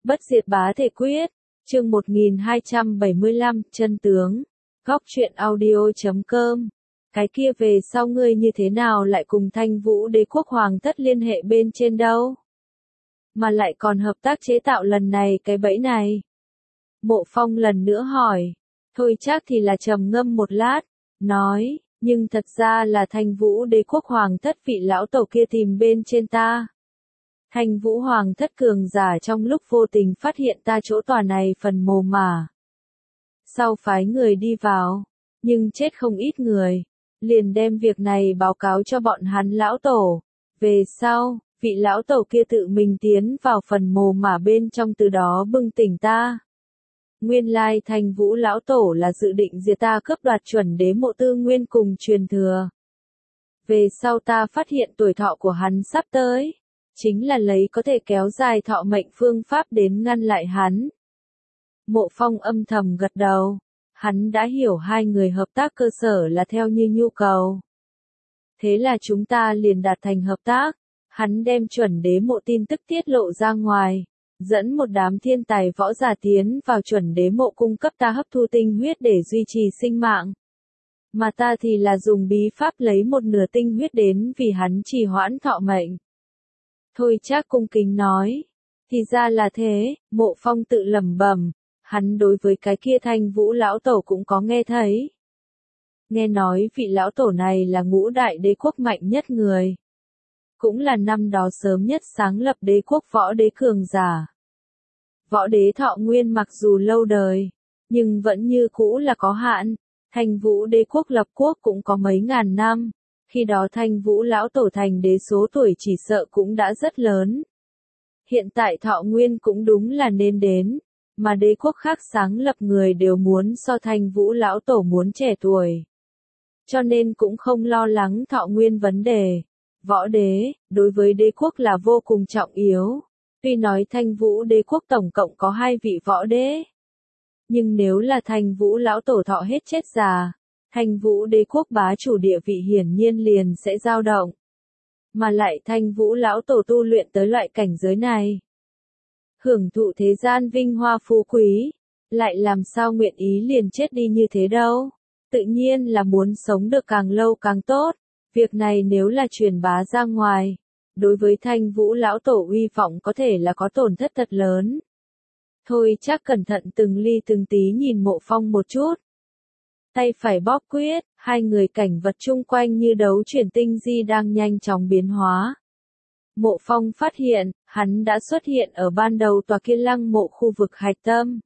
Bất diệt bá thể quyết, chương 1275, chân tướng, góc truyện audio.com. Cái kia về sau ngươi như thế nào lại cùng Thanh Vũ Đế quốc hoàng thất liên hệ bên trên đâu? Mà lại còn hợp tác chế tạo lần này cái bẫy này. Mộ Phong lần nữa hỏi, thôi chắc thì là trầm ngâm một lát, nói, nhưng thật ra là Thanh Vũ Đế quốc hoàng thất vị lão tổ kia tìm bên trên ta. Thanh Vũ hoàng thất cường giả trong lúc vô tình phát hiện ta chỗ tòa này phần mồ mả. Sau phái người đi vào, nhưng chết không ít người, liền đem việc này báo cáo cho bọn hắn lão tổ. Về sau, vị lão tổ kia tự mình tiến vào phần mồ mả bên trong, từ đó bừng tỉnh ta. Nguyên lai Thanh Vũ lão tổ là dự định diệt ta, cướp đoạt chuẩn đế mộ tư nguyên cùng truyền thừa. Về sau ta phát hiện tuổi thọ của hắn sắp tới, chính là lấy có thể kéo dài thọ mệnh phương pháp đến ngăn lại hắn. Mộ Phong âm thầm gật đầu, hắn đã hiểu hai người hợp tác cơ sở là theo như nhu cầu. Thế là chúng ta liền đạt thành hợp tác, hắn đem chuẩn đế mộ tin tức tiết lộ ra ngoài, dẫn một đám thiên tài võ giả tiến vào chuẩn đế mộ cung cấp ta hấp thu tinh huyết để duy trì sinh mạng. Mà ta thì là dùng bí pháp lấy một nửa tinh huyết đến vì hắn trì hoãn thọ mệnh. Thôi Trác cung kính nói, thì ra là thế. Mộ Phong tự lẩm bẩm, hắn đối với cái kia Thanh Vũ lão tổ cũng có nghe thấy. Nghe nói vị lão tổ này là ngũ đại đế quốc mạnh nhất người, cũng là năm đó sớm nhất sáng lập đế quốc võ đế cường giả. Võ đế thọ nguyên mặc dù lâu đời, nhưng vẫn như cũ là có hạn. Thanh Vũ đế quốc lập quốc cũng có mấy ngàn năm, khi đó Thanh Vũ lão tổ thành đế số tuổi chỉ sợ cũng đã rất lớn. Hiện tại thọ nguyên cũng đúng là nên đến, mà đế quốc khác sáng lập người đều muốn so Thanh Vũ lão tổ muốn trẻ tuổi. Cho nên cũng không lo lắng thọ nguyên vấn đề. Võ đế, đối với đế quốc là vô cùng trọng yếu. Tuy nói Thanh Vũ đế quốc tổng cộng có 2 vị võ đế, nhưng nếu là Thanh Vũ lão tổ thọ hết chết già, Thanh Vũ đế quốc bá chủ địa vị hiển nhiên liền sẽ dao động. Mà lại Thanh Vũ lão tổ tu luyện tới loại cảnh giới này, hưởng thụ thế gian vinh hoa phú quý, lại làm sao nguyện ý liền chết đi như thế đâu. Tự nhiên là muốn sống được càng lâu càng tốt. Việc này nếu là truyền bá ra ngoài, đối với Thanh Vũ lão tổ uy vọng có thể là có tổn thất thật lớn. Thôi Trác cẩn thận từng ly từng tí nhìn Mộ Phong một chút. Tay phải bóp quyết, hai người cảnh vật chung quanh như đấu chuyển tinh di đang nhanh chóng biến hóa. Mộ Phong phát hiện, hắn đã xuất hiện ở ban đầu tòa kia lăng mộ khu vực hạch tâm.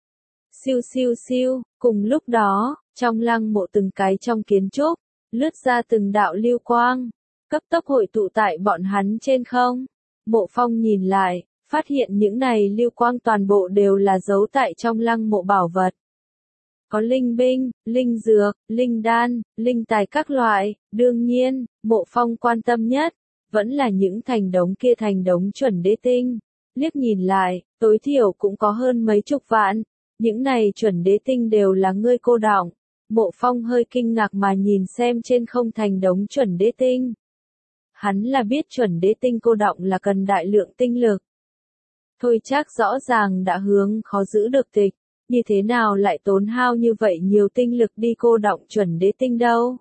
Siêu siêu siêu, cùng lúc đó, trong lăng mộ từng cái trong kiến trúc, lướt ra từng đạo lưu quang, cấp tốc hội tụ tại bọn hắn trên không. Mộ Phong nhìn lại, phát hiện những này lưu quang toàn bộ đều là giấu tại trong lăng mộ bảo vật. Có linh binh, linh dược, linh đan, linh tài các loại. Đương nhiên, Mộ Phong quan tâm nhất vẫn là những thành đống chuẩn đế tinh. Liếc nhìn lại, tối thiểu cũng có hơn mấy chục vạn. Những này chuẩn đế tinh đều là ngươi cô đọng. Mộ Phong hơi kinh ngạc mà nhìn xem trên không thành đống chuẩn đế tinh. Hắn là biết chuẩn đế tinh cô đọng là cần đại lượng tinh lực. Thôi Trác rõ ràng đã hướng khó giữ được tịch, như thế nào lại tốn hao như vậy nhiều tinh lực đi cô đọng chuẩn đế tinh đâu?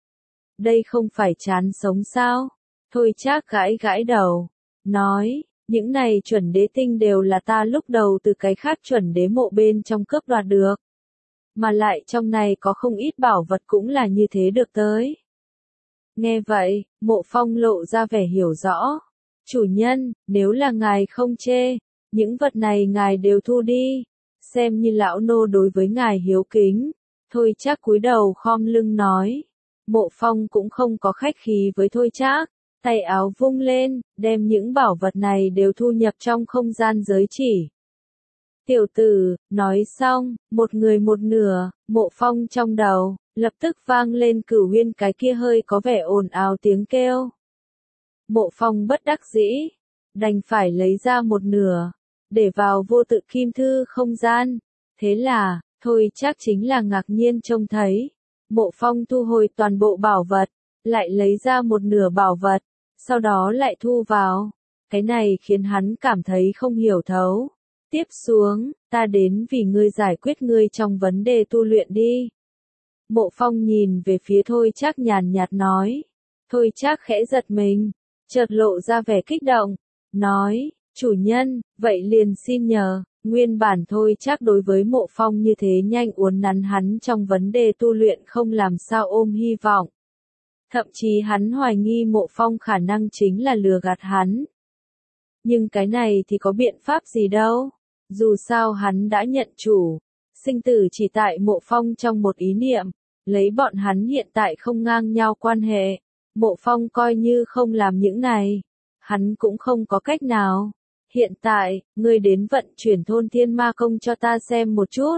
Đây không phải chán sống sao? Thôi Trác gãi gãi đầu, nói, những này chuẩn đế tinh đều là ta lúc đầu từ cái khác chuẩn đế mộ bên trong cướp đoạt được. Mà lại trong này có không ít bảo vật cũng là như thế được tới. Nghe vậy, Mộ Phong lộ ra vẻ hiểu rõ. Chủ nhân, nếu là ngài không chê, những vật này ngài đều thu đi, xem như lão nô đối với ngài hiếu kính. Thôi Trác cúi đầu khom lưng nói. Mộ Phong cũng không có khách khí với Thôi Trác, tay áo vung lên, đem những bảo vật này đều thu nhập trong không gian giới chỉ. Tiểu tử, nói xong, một người một nửa. Mộ Phong trong đầu lập tức vang lên Cửu Huyên cái kia hơi có vẻ ồn ào tiếng kêu. Mộ Phong bất đắc dĩ, đành phải lấy ra một nửa, để vào vô tự kim thư không gian. Thế là, Thôi Trác chính là ngạc nhiên trông thấy, Mộ Phong thu hồi toàn bộ bảo vật, lại lấy ra một nửa bảo vật, sau đó lại thu vào. Cái này khiến hắn cảm thấy không hiểu thấu. Tiếp xuống, ta đến vì ngươi giải quyết ngươi trong vấn đề tu luyện đi. Mộ Phong nhìn về phía Thôi Trác nhàn nhạt nói. Thôi Trác khẽ giật mình, chợt lộ ra vẻ kích động, nói, chủ nhân, vậy liền xin nhờ. Nguyên bản Thôi Trác đối với Mộ Phong như thế nhanh uốn nắn hắn trong vấn đề tu luyện không làm sao ôm hy vọng. Thậm chí hắn hoài nghi Mộ Phong khả năng chính là lừa gạt hắn. Nhưng cái này thì có biện pháp gì đâu, dù sao hắn đã nhận chủ, sinh tử chỉ tại Mộ Phong trong một ý niệm, lấy bọn hắn hiện tại không ngang nhau quan hệ, Mộ Phong coi như không làm những này, hắn cũng không có cách nào. Hiện tại, ngươi đến vận chuyển thôn thiên ma công cho ta xem một chút.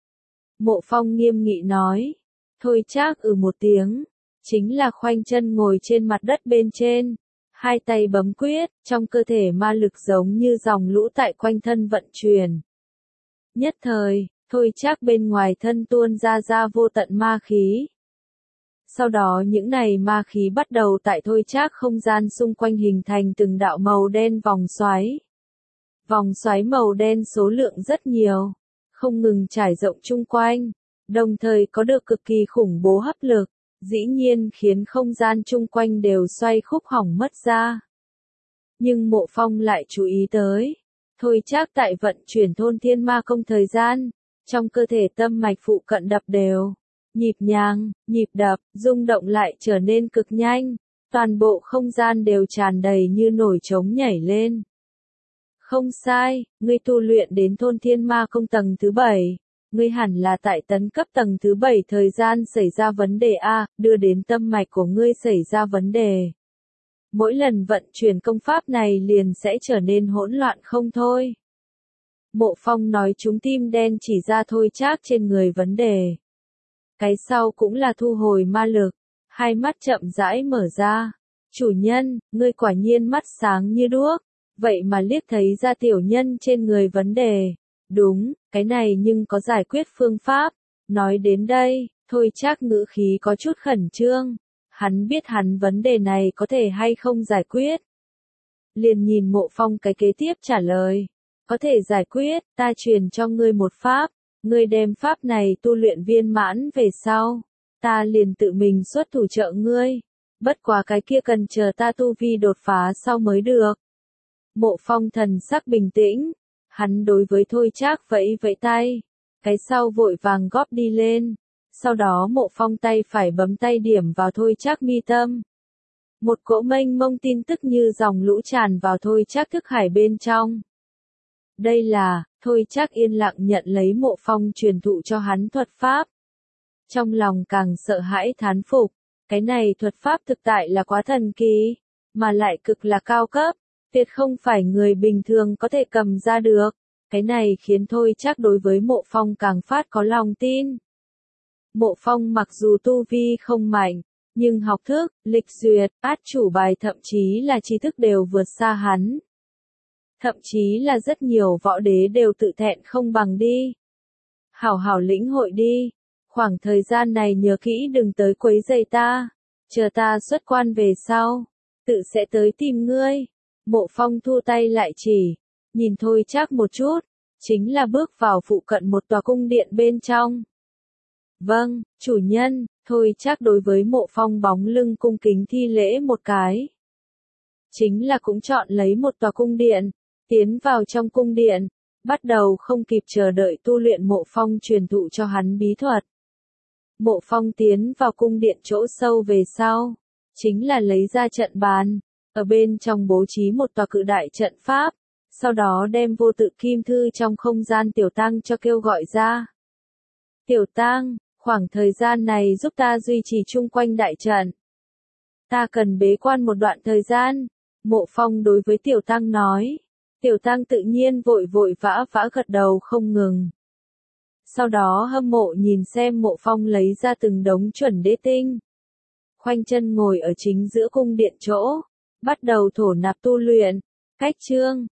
Mộ Phong nghiêm nghị nói. Thôi Trác một tiếng, chính là khoanh chân ngồi trên mặt đất bên trên, hai tay bấm quyết, trong cơ thể ma lực giống như dòng lũ tại quanh thân vận chuyển. Nhất thời, Thôi Trác bên ngoài thân tuôn ra vô tận ma khí. Sau đó những này ma khí bắt đầu tại Thôi Trác không gian xung quanh hình thành từng đạo màu đen vòng xoáy. Vòng xoáy màu đen số lượng rất nhiều, không ngừng trải rộng chung quanh, đồng thời có được cực kỳ khủng bố hấp lực, dĩ nhiên khiến không gian chung quanh đều xoay khúc hỏng mất ra. Nhưng Mộ Phong lại chú ý tới, Thôi Trác tại vận chuyển thôn thiên ma công thời gian, trong cơ thể tâm mạch phụ cận đập đều, nhịp nhàng, nhịp đập, rung động lại trở nên cực nhanh, toàn bộ không gian đều tràn đầy như nổi trống nhảy lên. Không sai, ngươi tu luyện đến thôn thiên ma công tầng thứ 7, ngươi hẳn là tại tấn cấp tầng thứ 7 thời gian xảy ra vấn đề A, đưa đến tâm mạch của ngươi xảy ra vấn đề. Mỗi lần vận chuyển công pháp này liền sẽ trở nên hỗn loạn không thôi. Mộ Phong nói chúng tim đen chỉ ra Thôi Trác trên người vấn đề. Cái sau cũng là thu hồi ma lực, hai mắt chậm rãi mở ra. Chủ nhân, ngươi quả nhiên mắt sáng như đuốc, vậy mà liếc thấy ra tiểu nhân trên người vấn đề. Đúng, cái này nhưng có giải quyết phương pháp. Nói đến đây, Thôi Trác ngữ khí có chút khẩn trương. Hắn biết hắn vấn đề này có thể hay không giải quyết. Liền nhìn Mộ Phong cái kế tiếp trả lời. Có thể giải quyết, ta truyền cho ngươi một pháp. Ngươi đem pháp này tu luyện viên mãn về sau. Ta liền tự mình xuất thủ trợ ngươi. Bất quá cái kia cần chờ ta tu vi đột phá sau mới được. Mộ Phong thần sắc bình tĩnh. Hắn đối với Thôi Trác vẫy vẫy tay. Cái sau vội vàng góp đi lên. Sau đó Mộ Phong tay phải bấm tay điểm vào Thôi Trác mi tâm. Một cỗ mênh mông tin tức như dòng lũ tràn vào Thôi Trác thức hải bên trong. Đây là, Thôi Trác yên lặng nhận lấy Mộ Phong truyền thụ cho hắn thuật pháp. Trong lòng càng sợ hãi thán phục, cái này thuật pháp thực tại là quá thần kỳ, mà lại cực là cao cấp, tuyệt không phải người bình thường có thể cầm ra được. Cái này khiến Thôi Trác đối với Mộ Phong càng phát có lòng tin. Mộ Phong mặc dù tu vi không mạnh, nhưng học thức, lịch duyệt, át chủ bài thậm chí là tri thức đều vượt xa hắn. Thậm chí là rất nhiều võ đế đều tự thẹn không bằng đi. Hảo hảo lĩnh hội đi, khoảng thời gian này nhớ kỹ đừng tới quấy rầy ta, chờ ta xuất quan về sau, tự sẽ tới tìm ngươi. Mộ Phong thu tay lại chỉ, nhìn Thôi Trác một chút, chính là bước vào phụ cận một tòa cung điện bên trong. Vâng, chủ nhân. Thôi Trác đối với Mộ Phong bóng lưng cung kính thi lễ một cái. Chính là cũng chọn lấy một tòa cung điện, tiến vào trong cung điện, bắt đầu không kịp chờ đợi tu luyện Mộ Phong truyền thụ cho hắn bí thuật. Mộ Phong tiến vào cung điện chỗ sâu về sau, chính là lấy ra trận bàn, ở bên trong bố trí một tòa cự đại trận pháp, sau đó đem vô tự kim thư trong không gian Tiểu Tăng cho kêu gọi ra. Tiểu Tăng, khoảng thời gian này giúp ta duy trì chung quanh đại trận. Ta cần bế quan một đoạn thời gian. Mộ Phong đối với Tiểu Tăng nói. Tiểu Tăng tự nhiên vội vã gật đầu không ngừng. Sau đó hâm mộ nhìn xem Mộ Phong lấy ra từng đống chuẩn đế tinh. Khoanh chân ngồi ở chính giữa cung điện chỗ, bắt đầu thổ nạp tu luyện. Cách chương